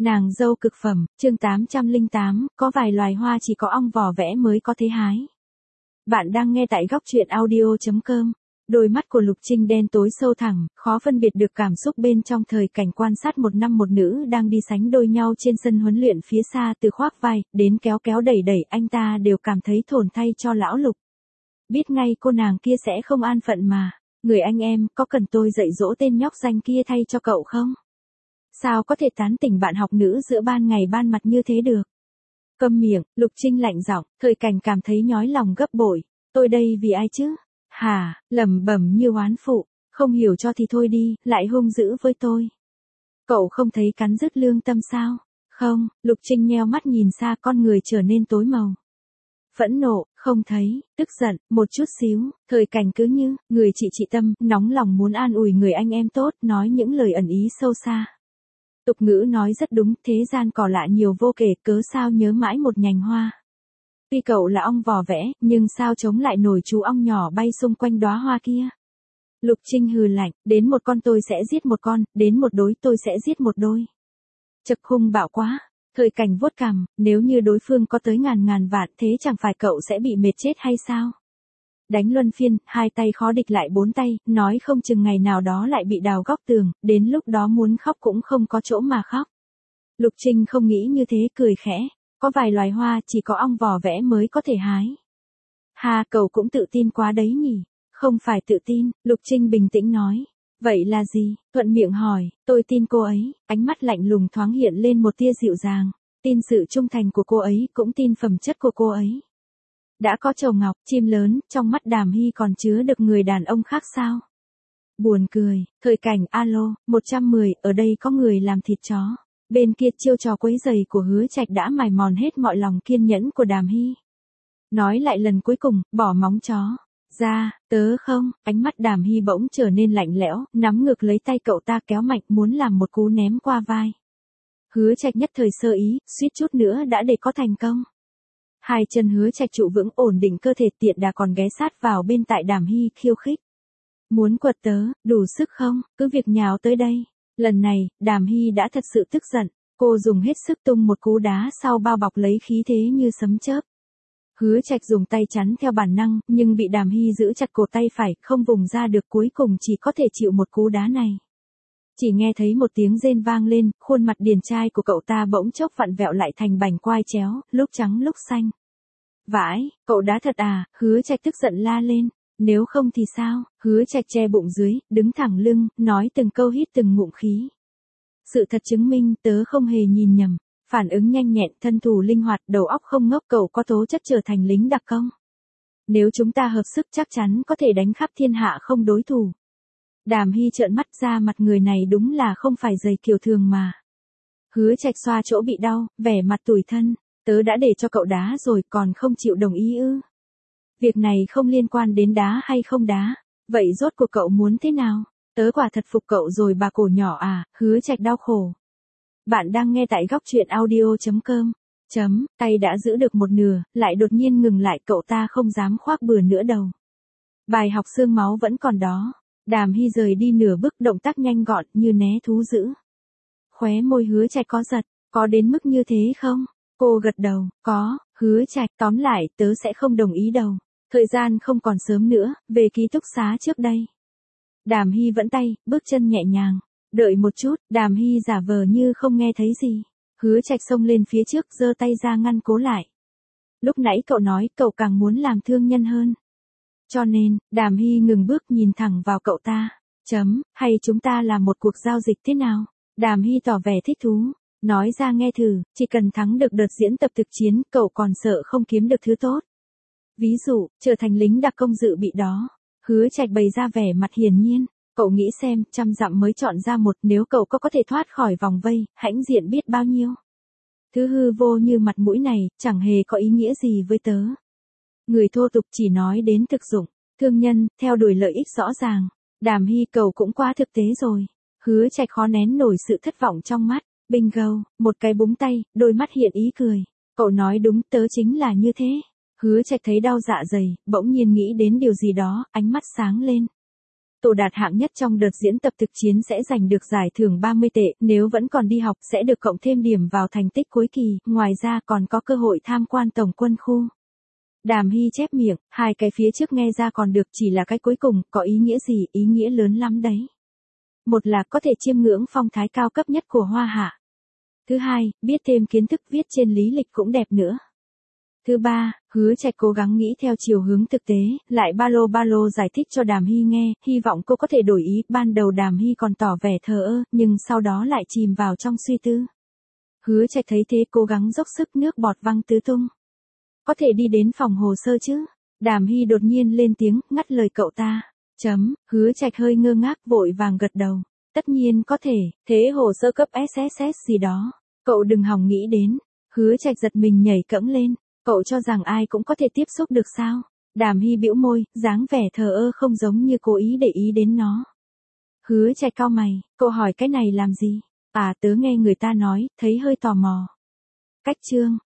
Nàng dâu cực phẩm, chương 808, có vài loài hoa chỉ có ong vỏ vẽ mới có thể hái. Bạn đang nghe tại góc truyện audio.com. Đôi mắt của Lục Trinh đen tối sâu thẳm, khó phân biệt được cảm xúc bên trong thời cảnh quan sát một nam một nữ đang đi sánh đôi nhau trên sân huấn luyện phía xa, từ khoác vai, đến kéo kéo đẩy đẩy, anh ta đều cảm thấy thổn thay cho lão Lục. Biết ngay cô nàng kia sẽ không an phận mà. Người anh em, có cần tôi dạy dỗ tên nhóc danh kia thay cho cậu không? Sao có thể tán tỉnh bạn học nữ giữa ban ngày ban mặt như thế được? Câm miệng, Lục Trinh lạnh giọng, thời cảnh cảm thấy nhói lòng gấp bội. Tôi đây vì ai chứ? Hả, lẩm bẩm như oán phụ, không hiểu cho thì thôi đi, lại hung dữ với tôi. Cậu không thấy cắn rứt lương tâm sao? Không, Lục Trinh nheo mắt nhìn xa, con người trở nên tối màu. Phẫn nộ, không thấy, tức giận, một chút xíu, thời cảnh cứ như, người chị tâm, nóng lòng muốn an ủi người anh em tốt, nói những lời ẩn ý sâu xa. Tục ngữ nói rất đúng, thế gian cỏ lạ nhiều vô kể, cớ sao nhớ mãi một nhành hoa. Tuy cậu là ong vò vẽ, nhưng sao chống lại nổi chú ong nhỏ bay xung quanh đóa hoa kia. Lục Trinh hừ lạnh, đến một con tôi sẽ giết một con, đến một đối tôi sẽ giết một đôi. Chật, hung bạo quá. Thời cảnh vuốt cằm, nếu như đối phương có tới ngàn vạn thế chẳng phải cậu sẽ bị mệt chết hay sao? Đánh luân phiên, hai tay khó địch lại bốn tay, nói không chừng ngày nào đó lại bị đào góc tường, đến lúc đó muốn khóc cũng không có chỗ mà khóc. Lục Trinh không nghĩ như thế, cười khẽ, có vài loài hoa chỉ có ong vò vẽ mới có thể hái. Hà, cậu cũng tự tin quá đấy nhỉ? Không phải tự tin, Lục Trinh bình tĩnh nói. Vậy là gì? Thuận miệng hỏi, tôi tin cô ấy, ánh mắt lạnh lùng thoáng hiện lên một tia dịu dàng. Tin sự trung thành của cô ấy, cũng tin phẩm chất của cô ấy. Đã có chầu ngọc, chim lớn, trong mắt Đàm Hy còn chứa được người đàn ông khác sao? Buồn cười, thời cảnh, alo, 110, ở đây có người làm thịt chó. Bên kia chiêu trò quấy giày của Hứa Trạch đã mài mòn hết mọi lòng kiên nhẫn của Đàm Hy. Nói lại lần cuối cùng, bỏ móng chó. Ra, tớ không, ánh mắt Đàm Hy bỗng trở nên lạnh lẽo, nắm ngược lấy tay cậu ta kéo mạnh muốn làm một cú ném qua vai. Hứa Trạch nhất thời sơ ý, suýt chút nữa đã để có thành công. Hai chân Hứa Trạch trụ vững ổn định cơ thể, tiện đà còn ghé sát vào bên tai Đàm Hy khiêu khích. Muốn quật tớ, đủ sức không, cứ việc nhào tới đây. Lần này, Đàm Hy đã thật sự tức giận, cô dùng hết sức tung một cú đá sau bao bọc lấy khí thế như sấm chớp. Hứa Trạch dùng tay chắn theo bản năng, nhưng bị Đàm Hy giữ chặt cổ tay phải, không vùng ra được, cuối cùng chỉ có thể chịu một cú đá này. Chỉ nghe thấy một tiếng rên vang lên, khuôn mặt điển trai của cậu ta bỗng chốc vặn vẹo lại thành bành quai chéo, lúc trắng lúc xanh. Vãi, cậu đá thật à? Hứa Trạch tức giận la lên. Nếu không thì sao? Hứa Trạch che bụng dưới, đứng thẳng lưng, nói từng câu, hít từng ngụm khí. Sự thật chứng minh tớ không hề nhìn nhầm. Phản ứng nhanh nhẹn, thân thủ linh hoạt, đầu óc không ngốc, cậu có tố chất trở thành lính đặc công. Nếu chúng ta hợp sức chắc chắn có thể đánh khắp thiên hạ không đối thủ. Đàm Hy trợn mắt ra, mặt người này đúng là không phải giày kiểu thường mà. Hứa Trạch xoa chỗ bị đau, vẻ mặt tủi thân. Tớ đã để cho cậu đá rồi còn không chịu đồng ý ư? Việc này không liên quan đến đá hay không đá. Vậy rốt cuộc cậu muốn thế nào? Tớ quả thật phục cậu rồi bà cổ nhỏ à? Hứa Trạch đau khổ. Bạn đang nghe tại góc truyện audio.com. Tay đã giữ được một nửa, lại đột nhiên ngừng lại, cậu ta không dám khoác bừa nữa đâu. Bài học xương máu vẫn còn đó. Đàm Hy rời đi nửa bước, động tác nhanh gọn như né thú dữ. Khóe môi Hứa Trạch có giật, có đến mức như thế không? Cô gật đầu, có. Hứa Trạch, tóm lại, tớ sẽ không đồng ý đâu. Thời gian không còn sớm nữa, về ký túc xá trước đây. Đàm Hy vẫn tay, bước chân nhẹ nhàng. Đợi một chút, Đàm Hy giả vờ như không nghe thấy gì. Hứa Trạch xông lên phía trước, giơ tay ra ngăn cố lại. Lúc nãy cậu nói cậu càng muốn làm thương nhân hơn. Cho nên, Đàm Hy ngừng bước, nhìn thẳng vào cậu ta. Hay chúng ta làm một cuộc giao dịch thế nào? Đàm Hy tỏ vẻ thích thú. Nói ra nghe thử, chỉ cần thắng được đợt diễn tập thực chiến, cậu còn sợ không kiếm được thứ tốt. Ví dụ, trở thành lính đặc công dự bị đó. Hứa Trạch bày ra vẻ mặt hiển nhiên. Cậu nghĩ xem, 100 dặm mới chọn ra một, nếu cậu có thể thoát khỏi vòng vây, hãnh diện biết bao nhiêu. Thứ hư vô như mặt mũi này, chẳng hề có ý nghĩa gì với tớ. Người thô tục chỉ nói đến thực dụng, thương nhân, theo đuổi lợi ích rõ ràng. Đàm Hy, cậu cũng quá thực tế rồi. Hứa Trạch khó nén nổi sự thất vọng trong mắt. Bingo, một cái búng tay, đôi mắt hiện ý cười. Cậu nói đúng, tớ chính là như thế. Hứa Trạch thấy đau dạ dày, bỗng nhiên nghĩ đến điều gì đó, ánh mắt sáng lên. Tổ đạt hạng nhất trong đợt diễn tập thực chiến sẽ giành được giải thưởng 30 tệ, nếu vẫn còn đi học sẽ được cộng thêm điểm vào thành tích cuối kỳ, ngoài ra còn có cơ hội tham quan tổng quân khu. Đàm Hy chép miệng, hai cái phía trước nghe ra còn được, chỉ là cái cuối cùng, có ý nghĩa gì, ý nghĩa lớn lắm đấy. Một là có thể chiêm ngưỡng phong thái cao cấp nhất của Hoa Hạ. Thứ hai, biết thêm kiến thức viết trên lý lịch cũng đẹp nữa. Thứ ba, Hứa Trạch cố gắng nghĩ theo chiều hướng thực tế, lại ba lô giải thích cho Đàm Hy nghe, hy vọng cô có thể đổi ý, ban đầu Đàm Hy còn tỏ vẻ thờ ơ, nhưng sau đó lại chìm vào trong suy tư. Hứa Trạch thấy thế cố gắng dốc sức, nước bọt văng tứ tung. Có thể đi đến phòng hồ sơ chứ? Đàm Hy đột nhiên lên tiếng, ngắt lời cậu ta. Hứa Trạch hơi ngơ ngác vội vàng gật đầu. Tất nhiên có thể, thế hồ sơ cấp SSS gì đó. Cậu đừng hòng nghĩ đến. Hứa Trạch giật mình nhảy cẫng lên. Cậu cho rằng ai cũng có thể tiếp xúc được sao? Đàm Hy bĩu môi, dáng vẻ thờ ơ không giống như cố ý để ý đến nó. Hứa Trạch cau mày, cậu hỏi cái này làm gì? À, tớ nghe người ta nói, thấy hơi tò mò. Cách chương.